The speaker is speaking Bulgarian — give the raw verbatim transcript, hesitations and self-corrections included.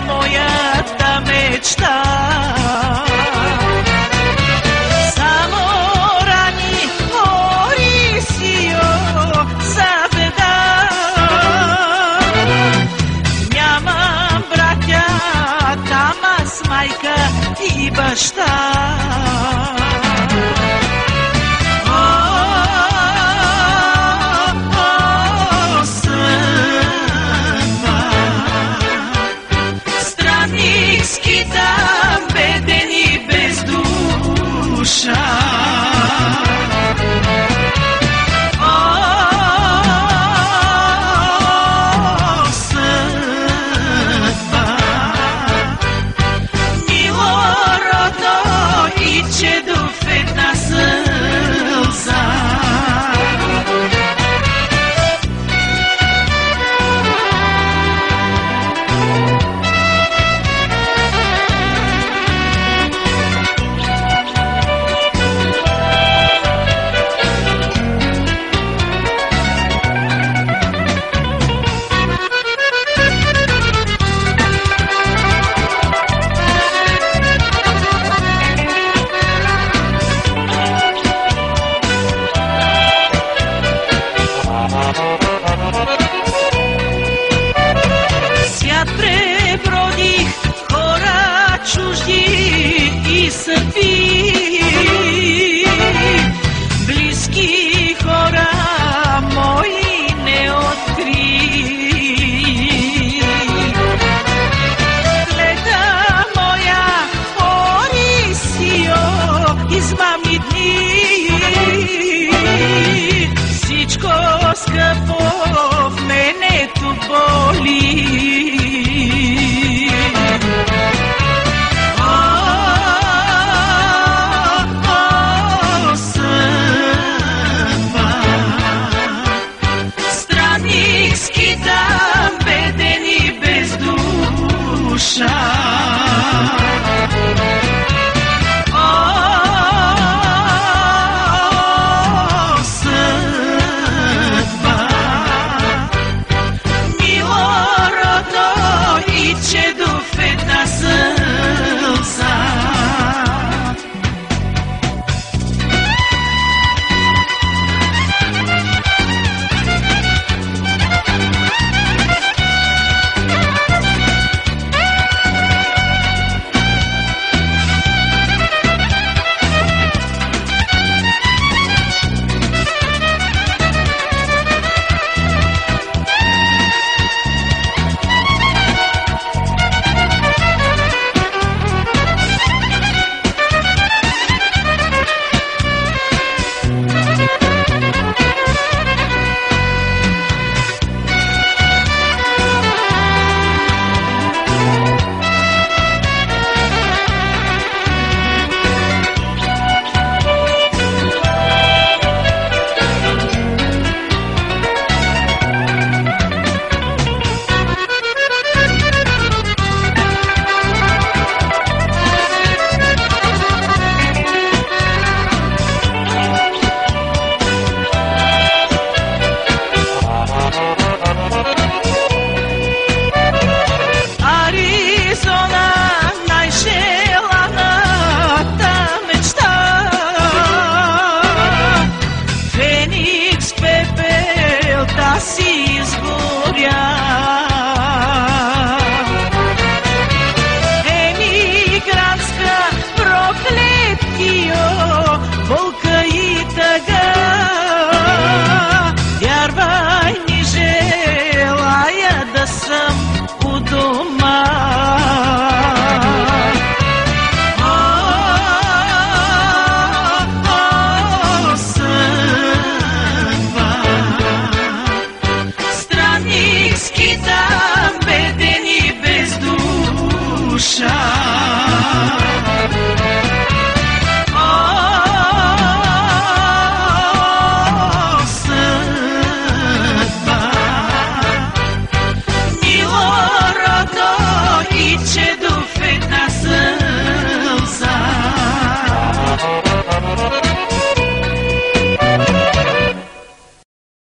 моята мечта. Само рани Орисио заведа. Нямам братя, там аз майка и баща. Скитам беден и без душа. О, съдба, мило родно и чедо в една сълза. Свят пребродих, хора чужди и съдби, близки хора мои не откри. Гледа моя Орисио, измамни дни, всичко скъпо в мене тук боли. О, о, съдба, странник скитам беден и без душа.